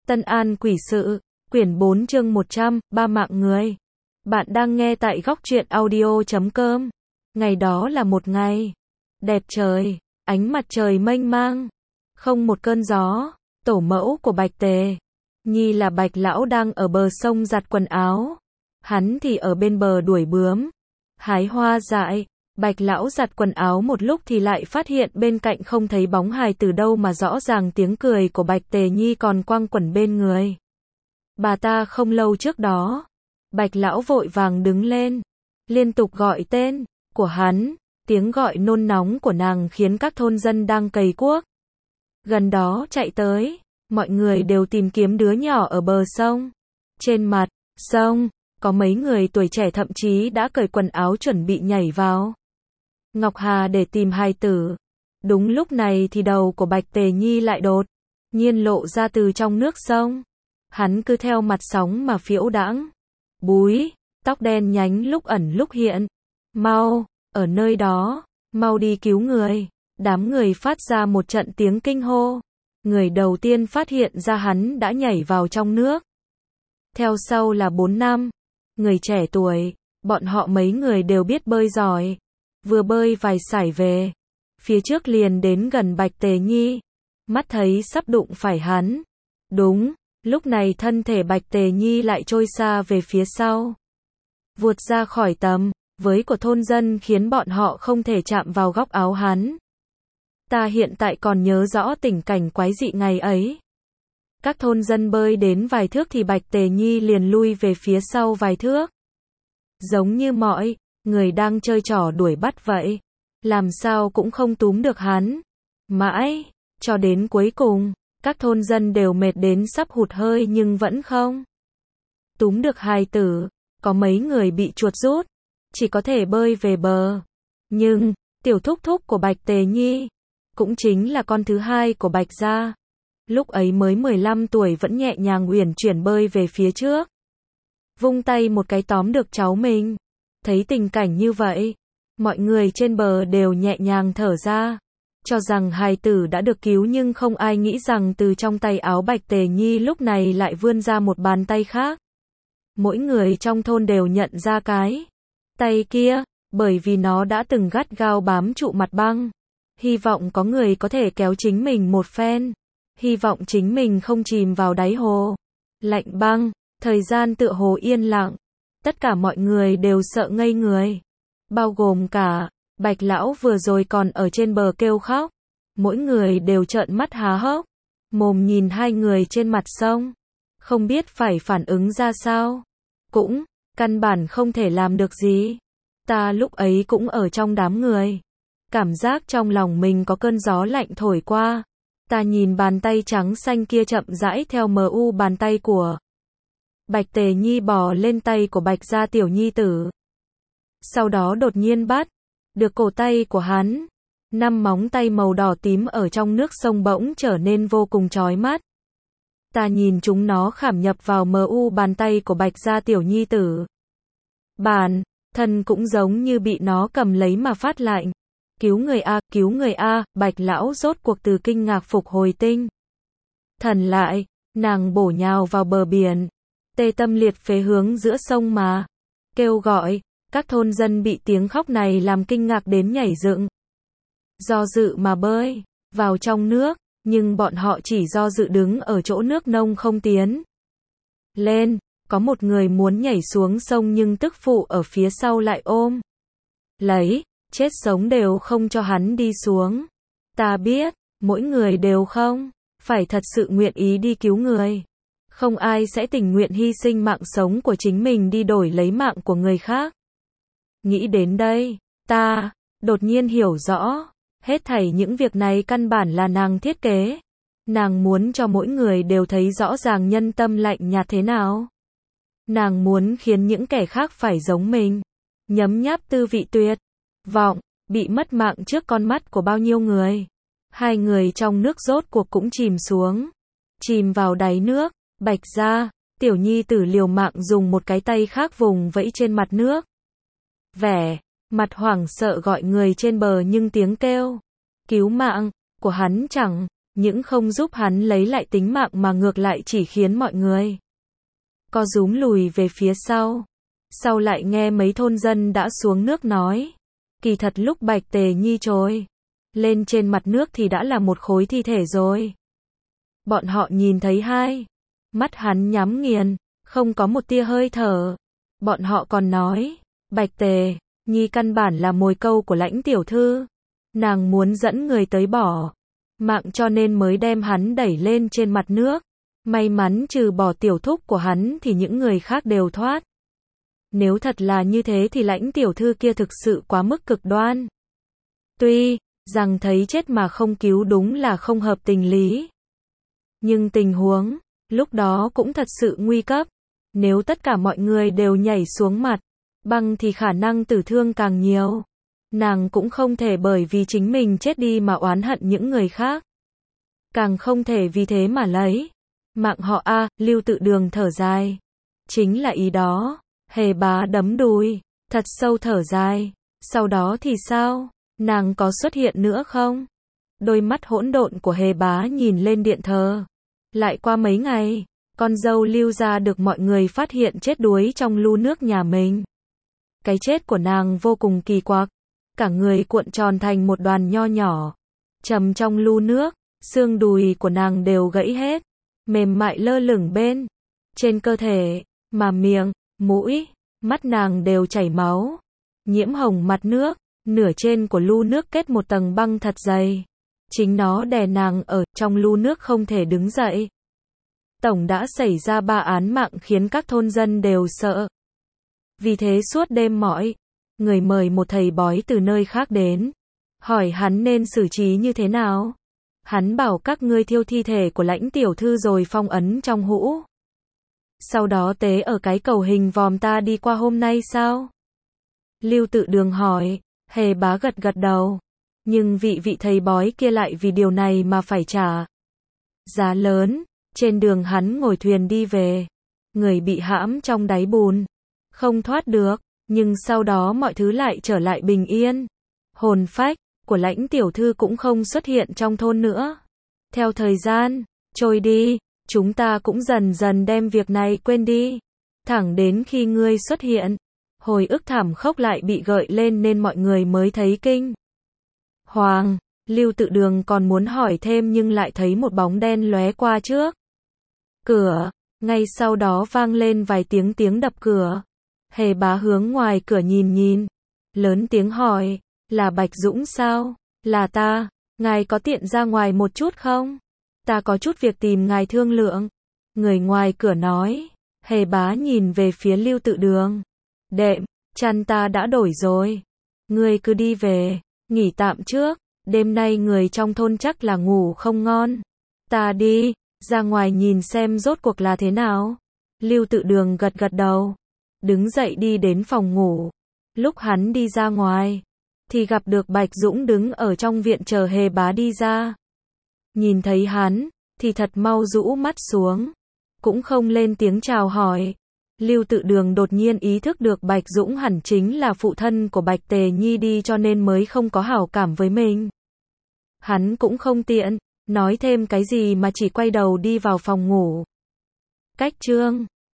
Tân An Quỷ Sự, quyển 4 chương 100, ba mạng người. Bạn đang nghe tại góc truyện audio.com. Ngày đó là một ngày đẹp trời, ánh mặt trời mênh mang, không một cơn gió. Tổ mẫu của Bạch Tề Nhi là Bạch Lão đang ở bờ sông giặt quần áo. Hắn thì ở bên bờ đuổi bướm, hái hoa dại. Bạch Lão giặt quần áo một lúc thì lại phát hiện bên cạnh không thấy bóng hài từ đâu mà rõ ràng tiếng cười của Bạch Tề Nhi còn quanh quẩn bên người bà ta không lâu trước đó. Bạch Lão vội vàng đứng lên, liên tục gọi tên của hắn. Tiếng gọi nôn nóng của nàng khiến các thôn dân đang cày cuốc gần đó chạy tới. Mọi người đều tìm kiếm đứa nhỏ ở bờ sông. Trên mặt sông có mấy người tuổi trẻ thậm chí đã cởi quần áo chuẩn bị nhảy vào Ngọc Hà để tìm hài tử. Đúng lúc này thì đầu của Bạch Tề Nhi lại đột nhiên lộ ra từ trong nước sông. Hắn cứ theo mặt sóng mà phiễu đãng. Búi tóc đen nhánh lúc ẩn lúc hiện. Mau, ở nơi đó, mau đi cứu người. Đám người phát ra một trận tiếng kinh hô. Người đầu tiên phát hiện ra hắn đã nhảy vào trong nước. Theo sau là 4 năm người trẻ tuổi, bọn họ mấy người đều biết bơi giỏi. Vừa bơi vài sải về, phía trước liền đến gần Bạch Tề Nhi, mắt thấy sắp đụng phải hắn. Đúng, lúc này thân thể Bạch Tề Nhi lại trôi xa về phía sau, vụt ra khỏi tầm với của thôn dân khiến bọn họ không thể chạm vào góc áo hắn. Ta hiện tại còn nhớ rõ tình cảnh quái dị ngày ấy. Các thôn dân bơi đến vài thước thì Bạch Tề Nhi liền lui về phía sau vài thước. Giống như mọi người đang chơi trò đuổi bắt vậy. Làm sao cũng không túm được hắn. Mãi, cho đến cuối cùng, các thôn dân đều mệt đến sắp hụt hơi nhưng vẫn không túm được hài tử. Có mấy người bị chuột rút, chỉ có thể bơi về bờ. Nhưng, tiểu thúc thúc của Bạch Tề Nhi, cũng chính là con thứ hai của Bạch gia, lúc ấy mới 15 tuổi vẫn nhẹ nhàng uyển chuyển bơi về phía trước. Vung tay một cái tóm được cháu mình. Thấy tình cảnh như vậy, mọi người trên bờ đều nhẹ nhàng thở ra, cho rằng hài tử đã được cứu, nhưng không ai nghĩ rằng từ trong tay áo Bạch Tề Nhi lúc này lại vươn ra một bàn tay khác. Mỗi người trong thôn đều nhận ra cái tay kia, bởi vì nó đã từng gắt gao bám trụ mặt băng. Hy vọng có người có thể kéo chính mình một phen. Hy vọng chính mình không chìm vào đáy hồ lạnh băng. Thời gian tựa hồ yên lặng. Tất cả mọi người đều sợ ngây người. Bao gồm cả Bạch Lão vừa rồi còn ở trên bờ kêu khóc. Mỗi người đều trợn mắt há hốc mồm nhìn hai người trên mặt sông. Không biết phải phản ứng ra sao. Cũng căn bản không thể làm được gì. Ta lúc ấy cũng ở trong đám người. Cảm giác trong lòng mình có cơn gió lạnh thổi qua. Ta nhìn bàn tay trắng xanh kia chậm rãi theo mu bàn tay của Bạch Tề Nhi bò lên tay của Bạch gia tiểu nhi tử. Sau đó đột nhiên bắt được cổ tay của hắn. 5 móng tay màu đỏ tím ở trong nước sông bỗng trở nên vô cùng chói mắt. Ta nhìn chúng nó khảm nhập vào mu bàn tay của Bạch gia tiểu nhi tử. Bản thân cũng giống như bị nó cầm lấy mà phát lạnh. Cứu người a, cứu người a. Bạch Lão rốt cuộc từ kinh ngạc phục hồi tinh thần lại. Nàng bổ nhào vào bờ biển, tê tâm liệt phế hướng giữa sông mà kêu gọi. Các thôn dân bị tiếng khóc này làm kinh ngạc đến nhảy dựng, do dự mà bơi vào trong nước, nhưng bọn họ chỉ do dự đứng ở chỗ nước nông không tiến lên. Có một người muốn nhảy xuống sông nhưng tức phụ ở phía sau lại ôm lấy, chết sống đều không cho hắn đi xuống. Ta biết, mỗi người đều không phải thật sự nguyện ý đi cứu người. Không ai sẽ tình nguyện hy sinh mạng sống của chính mình đi đổi lấy mạng của người khác. Nghĩ đến đây, ta đột nhiên hiểu rõ, hết thảy những việc này căn bản là nàng thiết kế. Nàng muốn cho mỗi người đều thấy rõ ràng nhân tâm lạnh nhạt thế nào. Nàng muốn khiến những kẻ khác phải giống mình, nhấm nháp tư vị tuyệt vọng, bị mất mạng trước con mắt của bao nhiêu người. Hai người trong nước rốt cuộc cũng chìm xuống, chìm vào đáy nước. Bạch gia tiểu nhi tử liều mạng dùng một cái tay khác vùng vẫy trên mặt nước. Vẻ mặt hoảng sợ gọi người trên bờ, nhưng tiếng kêu cứu mạng của hắn chẳng những không giúp hắn lấy lại tính mạng mà ngược lại chỉ khiến mọi người co rúm lùi về phía sau. Sau lại nghe mấy thôn dân đã xuống nước nói, kỳ thật lúc Bạch Tề Nhi trồi lên trên mặt nước thì đã là một khối thi thể rồi. Bọn họ nhìn thấy hai mắt hắn nhắm nghiền, không có một tia hơi thở. Bọn họ còn nói, Bạch Tề Nhi căn bản là mồi câu của Lãnh tiểu thư. Nàng muốn dẫn người tới bỏ mạng cho nên mới đem hắn đẩy lên trên mặt nước. May mắn trừ bỏ tiểu thúc của hắn thì những người khác đều thoát. Nếu thật là như thế thì Lãnh tiểu thư kia thực sự quá mức cực đoan. Tuy rằng thấy chết mà không cứu đúng là không hợp tình lý, nhưng tình huống lúc đó cũng thật sự nguy cấp. Nếu tất cả mọi người đều nhảy xuống mặt băng thì khả năng tử thương càng nhiều. Nàng cũng không thể bởi vì chính mình chết đi mà oán hận những người khác. Càng không thể vì thế mà lấy mạng họ a. Lưu Tự Đường thở dài. Chính là ý đó. Hề Bá đấm đùi, thật sâu thở dài. Sau đó thì sao? Nàng có xuất hiện nữa không? Đôi mắt hỗn độn của Hề Bá nhìn lên điện thờ. Lại qua mấy ngày, con dâu Lưu gia được mọi người phát hiện chết đuối trong lu nước nhà mình. Cái chết của nàng vô cùng kỳ quặc. Cả người cuộn tròn thành một đoàn nho nhỏ, trầm trong lu nước, xương đùi của nàng đều gãy hết, mềm mại lơ lửng bên trên cơ thể, mà miệng, mũi, mắt nàng đều chảy máu, nhiễm hồng mặt nước, nửa trên của lu nước kết một tầng băng thật dày. Chính nó đè nàng ở trong lu nước không thể đứng dậy. Tổng đã xảy ra 3 án mạng khiến các thôn dân đều sợ. Vì thế suốt đêm mọi người mời một thầy bói từ nơi khác đến, hỏi hắn nên xử trí như thế nào. Hắn bảo các ngươi thiêu thi thể của Lãnh tiểu thư rồi phong ấn trong hũ. Sau đó tế ở cái cầu hình vòm ta đi qua hôm nay sao? Lưu Tự Đường hỏi. Hề Bá gật gật đầu. Nhưng vị thầy bói kia lại vì điều này mà phải trả giá lớn. Trên đường hắn ngồi thuyền đi về, người bị hãm trong đáy bùn, không thoát được. Nhưng sau đó mọi thứ lại trở lại bình yên. Hồn phách của Lãnh tiểu thư cũng không xuất hiện trong thôn nữa. Theo thời gian trôi đi, chúng ta cũng dần dần đem việc này quên đi. Thẳng đến khi ngươi xuất hiện, hồi ức thảm khốc lại bị gợi lên nên mọi người mới thấy kinh hoàng. Lưu Tự Đường còn muốn hỏi thêm nhưng lại thấy một bóng đen lóe qua trước cửa. Ngay sau đó vang lên vài tiếng đập cửa. Hề Bá hướng ngoài cửa nhìn, lớn tiếng hỏi, là Bạch Dũng sao? Là ta, ngài có tiện ra ngoài một chút không? Ta có chút việc tìm ngài thương lượng. Người ngoài cửa nói. Hề Bá nhìn về phía Lưu Tự Đường. Đệm, chăn ta đã đổi rồi. Ngươi cứ đi về, nghỉ tạm trước. Đêm nay người trong thôn chắc là ngủ không ngon. Ta đi, ra ngoài nhìn xem rốt cuộc là thế nào. Lưu Tự Đường gật gật đầu. Đứng dậy đi đến phòng ngủ. Lúc hắn đi ra ngoài, thì gặp được Bạch Dũng đứng ở trong viện chờ Hề Bá đi ra. Nhìn thấy hắn, thì thật mau rũ mắt xuống. Cũng không lên tiếng chào hỏi. Lưu Tự Đường đột nhiên ý thức được Bạch Dũng hẳn chính là phụ thân của Bạch Tề Nhi đi cho nên mới không có hảo cảm với mình. Hắn cũng không tiện nói thêm cái gì mà chỉ quay đầu đi vào phòng ngủ. Cách chương